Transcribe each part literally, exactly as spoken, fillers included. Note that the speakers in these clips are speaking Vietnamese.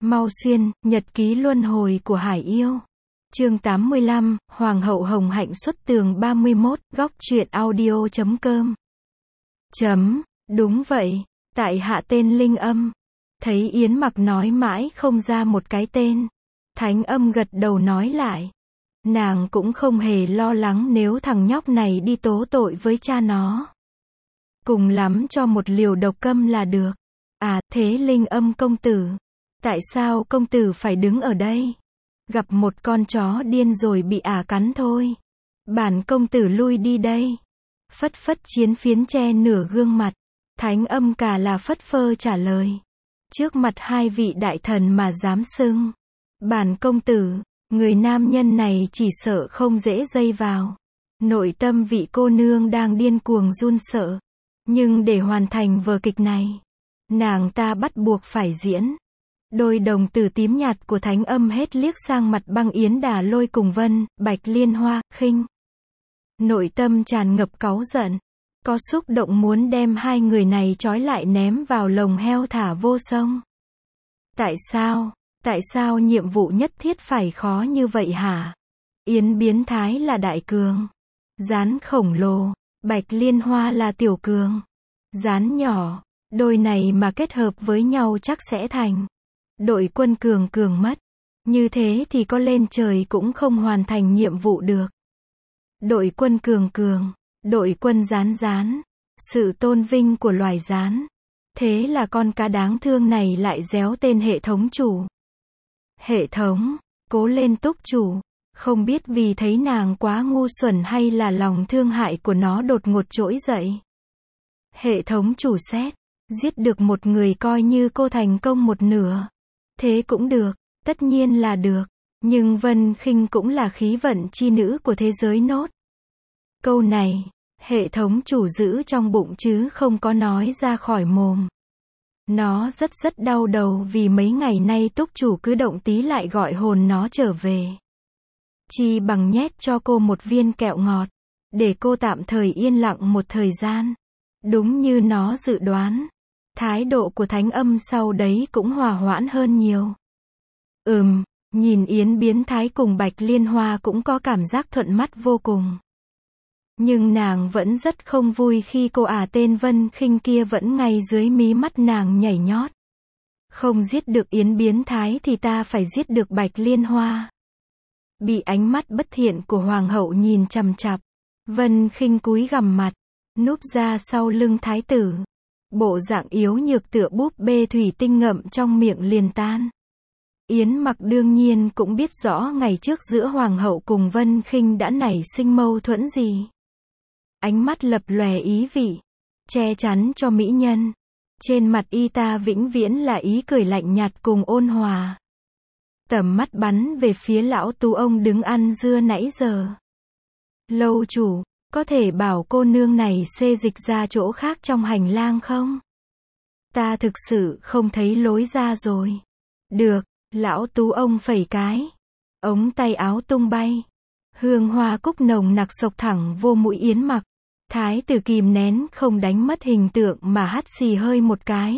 Mau xuyên, nhật ký luân hồi của Hải Yêu. Chương tám mươi lăm, Hoàng hậu Hồng Hạnh xuất tường ba mươi mốt, góc truyện audio chấm com. Chấm, đúng vậy, tại hạ tên Linh Âm. Thấy Yến Mặc nói mãi không ra một cái tên. Thánh Âm gật đầu nói lại. Nàng cũng không hề lo lắng nếu thằng nhóc này đi tố tội với cha nó. Cùng lắm cho một liều độc câm là được. À, thế Linh Âm công tử. Tại sao công tử phải đứng ở đây? Gặp một con chó điên rồi bị ả cắn thôi. Bản công tử lui đi đây. Phất phất chiến phiến che nửa gương mặt. Thánh Âm cả là phất phơ trả lời. Trước mặt hai vị đại thần mà dám xưng. Bản công tử, người nam nhân này chỉ sợ không dễ dây vào. Nội tâm vị cô nương đang điên cuồng run sợ. Nhưng để hoàn thành vở kịch này, nàng ta bắt buộc phải diễn. Đôi đồng tử tím nhạt của Thánh Âm hết liếc sang mặt Băng Yến Đà Lôi cùng Vân, Bạch Liên Hoa, khinh. Nội tâm tràn ngập cáu giận. Có xúc động muốn đem hai người này trói lại ném vào lồng heo thả vô sông. Tại sao? Tại sao nhiệm vụ nhất thiết phải khó như vậy hả? Yến biến thái là đại cường. Gián khổng lồ. Bạch Liên Hoa là tiểu cường. Gián nhỏ. Đôi này mà kết hợp với nhau chắc sẽ thành đội quân cường cường mất. Như thế thì có lên trời cũng không hoàn thành nhiệm vụ được. Đội quân cường cường. Đội quân gián gián. Sự tôn vinh của loài gián. Thế là con cá đáng thương này lại réo tên hệ thống chủ. Hệ thống, cố lên túc chủ. Không biết vì thấy nàng quá ngu xuẩn hay là lòng thương hại của nó đột ngột trỗi dậy. Hệ thống chủ xét, giết được một người coi như cô thành công một nửa. Thế cũng được, tất nhiên là được. Nhưng Vân Khinh cũng là khí vận chi nữ của thế giới nốt. Câu này, hệ thống chủ giữ trong bụng chứ không có nói ra khỏi mồm. Nó rất rất đau đầu vì mấy ngày nay túc chủ cứ động tí lại gọi hồn nó trở về. Chi bằng nhét cho cô một viên kẹo ngọt, để cô tạm thời yên lặng một thời gian. Đúng như nó dự đoán, thái độ của Thánh Âm sau đấy cũng hòa hoãn hơn nhiều. Ừm, nhìn Yến biến thái cùng Bạch Liên Hoa cũng có cảm giác thuận mắt vô cùng. Nhưng nàng vẫn rất không vui khi cô ả tên Vân Khinh kia vẫn ngay dưới mí mắt nàng nhảy nhót. Không giết được Yến biến thái thì ta phải giết được Bạch Liên Hoa. Bị ánh mắt bất thiện của Hoàng hậu nhìn chằm chằm, Vân Khinh cúi gằm mặt, núp ra sau lưng thái tử. Bộ dạng yếu nhược tựa búp bê thủy tinh ngậm trong miệng liền tan. Yến Mặc đương nhiên cũng biết rõ ngày trước giữa Hoàng hậu cùng Vân Khinh đã nảy sinh mâu thuẫn gì. Ánh mắt lập lòe ý vị, che chắn cho mỹ nhân. Trên mặt y ta vĩnh viễn là ý cười lạnh nhạt cùng ôn hòa. Tầm mắt bắn về phía lão tú ông đứng ăn dưa nãy giờ. Lâu chủ, có thể bảo cô nương này xê dịch ra chỗ khác trong hành lang không? Ta thực sự không thấy lối ra rồi. Được, lão tú ông phẩy cái. Ống tay áo tung bay. Hương hoa cúc nồng nặc xộc thẳng vô mũi Yến Mặc. Thái tử kìm nén không đánh mất hình tượng mà hắt xì hơi một cái.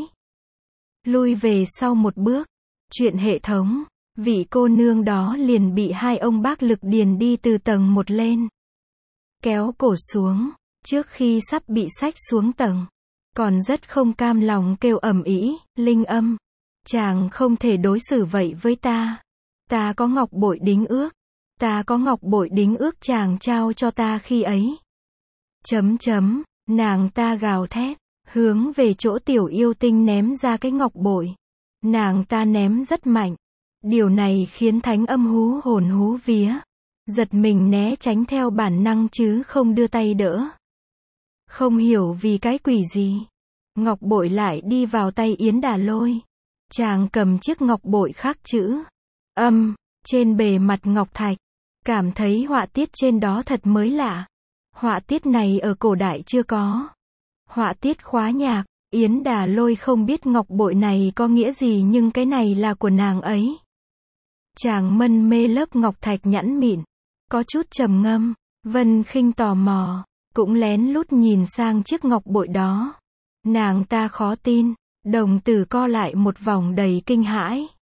Lui về sau một bước. Chuyện hệ thống, vị cô nương đó liền bị hai ông bác lực điền đi từ tầng một lên. Kéo cổ xuống, trước khi sắp bị xách xuống tầng. Còn rất không cam lòng kêu ầm ĩ, Linh Âm. Chàng không thể đối xử vậy với ta. Ta có ngọc bội đính ước. Ta có ngọc bội đính ước chàng trao cho ta khi ấy. Chấm chấm, nàng ta gào thét, hướng về chỗ tiểu yêu tinh ném ra cái ngọc bội. Nàng ta ném rất mạnh. Điều này khiến Thánh Âm hú hồn hú vía. Giật mình né tránh theo bản năng chứ không đưa tay đỡ. Không hiểu vì cái quỷ gì. Ngọc bội lại đi vào tay Yến Đà Lôi. Chàng cầm chiếc ngọc bội khắc chữ âm trên bề mặt ngọc thạch. Cảm thấy họa tiết trên đó thật mới lạ. Họa tiết này ở cổ đại chưa có. Họa tiết khóa nhạc. Yến Đà Lôi không biết ngọc bội này có nghĩa gì nhưng cái này là của nàng ấy. Chàng mân mê lớp ngọc thạch nhẵn mịn. Có chút trầm ngâm. Vân Khinh tò mò. Cũng lén lút nhìn sang chiếc ngọc bội đó. Nàng ta khó tin. Đồng tử co lại một vòng đầy kinh hãi.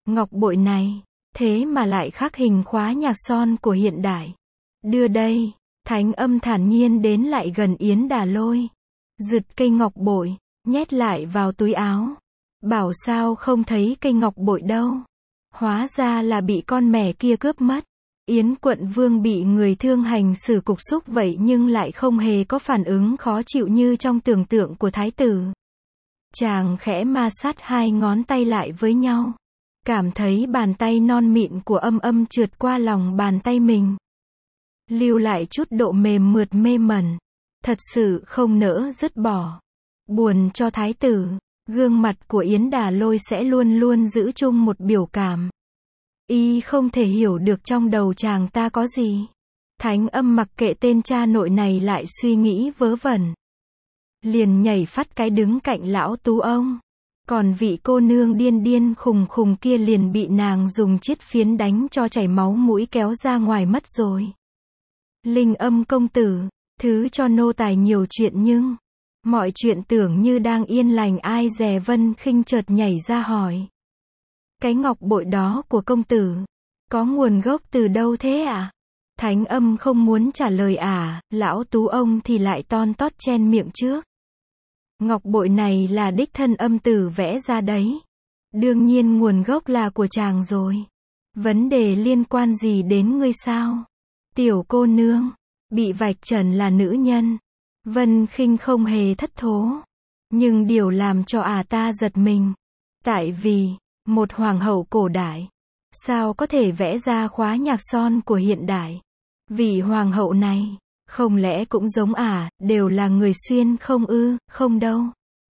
ngọc bội này, thế mà lại khắc hình khóa nhạc son của hiện đại. Đưa đây, Thánh Âm thản nhiên đến lại gần Yến Đà Lôi. Giật cây ngọc bội, nhét lại vào túi áo. Bảo sao không thấy cây ngọc bội đâu. Hóa ra là bị con mẹ kia cướp mất. Yến quận vương bị người thương hành xử cục xúc vậy nhưng lại không hề có phản ứng khó chịu như trong tưởng tượng của thái tử. Chàng khẽ ma sát hai ngón tay lại với nhau. Cảm thấy bàn tay non mịn của Âm Âm trượt qua lòng bàn tay mình. Lưu lại chút độ mềm mượt mê mẩn. Thật sự không nỡ dứt bỏ. Buồn cho thái tử, gương mặt của Yến Đà Lôi sẽ luôn luôn giữ chung một biểu cảm. Y không thể hiểu được trong đầu chàng ta có gì. Thánh Âm mặc kệ tên cha nội này lại suy nghĩ vớ vẩn. Liền nhảy phát cái đứng cạnh lão tú ông. Còn vị cô nương điên điên khùng khùng kia liền bị nàng dùng chiếc phiến đánh cho chảy máu mũi kéo ra ngoài mất rồi. Linh Âm công tử, thứ cho nô tài nhiều chuyện nhưng mọi chuyện tưởng như đang yên lành ai dè Vân Khinh chợt nhảy ra hỏi. Cái ngọc bội đó của công tử, có nguồn gốc từ đâu thế ạ? À? Thánh Âm không muốn trả lời à, lão tú ông thì lại ton tót chen miệng trước. Ngọc bội này là đích thân Âm tử vẽ ra đấy. Đương nhiên nguồn gốc là của chàng rồi. Vấn đề liên quan gì đến ngươi sao? Tiểu cô nương, bị vạch trần là nữ nhân. Vân Khinh không hề thất thố. Nhưng điều làm cho à ta giật mình. Tại vì, một hoàng hậu cổ đại, sao có thể vẽ ra khóa nhạc son của hiện đại? Vì hoàng hậu này, không lẽ cũng giống à, đều là người xuyên không ư, không đâu.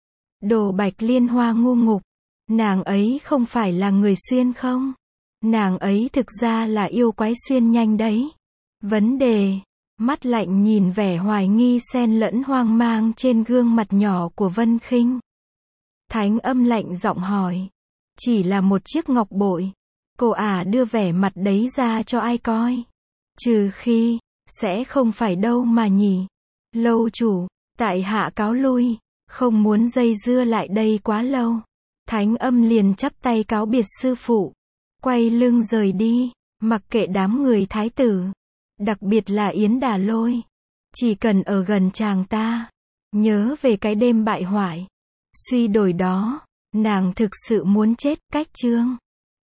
Đồ Bạch Liên Hoa ngu ngục. Nàng ấy không phải là người xuyên không? Nàng ấy thực ra là yêu quái xuyên nhanh đấy. Vấn đề, mắt lạnh nhìn vẻ hoài nghi xen lẫn hoang mang trên gương mặt nhỏ của Vân Khinh. Thánh Âm lạnh giọng hỏi. Chỉ là một chiếc ngọc bội. Cô ả đưa vẻ mặt đấy ra cho ai coi? Trừ khi, sẽ không phải đâu mà nhỉ. Lâu chủ, tại hạ cáo lui, không muốn dây dưa lại đây quá lâu. Thánh Âm liền chắp tay cáo biệt sư phụ. Quay lưng rời đi, mặc kệ đám người thái tử. Đặc biệt là Yến Đà Lôi. Chỉ cần ở gần chàng ta. Nhớ về cái đêm bại hoại. Suy đổi đó. Nàng thực sự muốn chết, cách chương.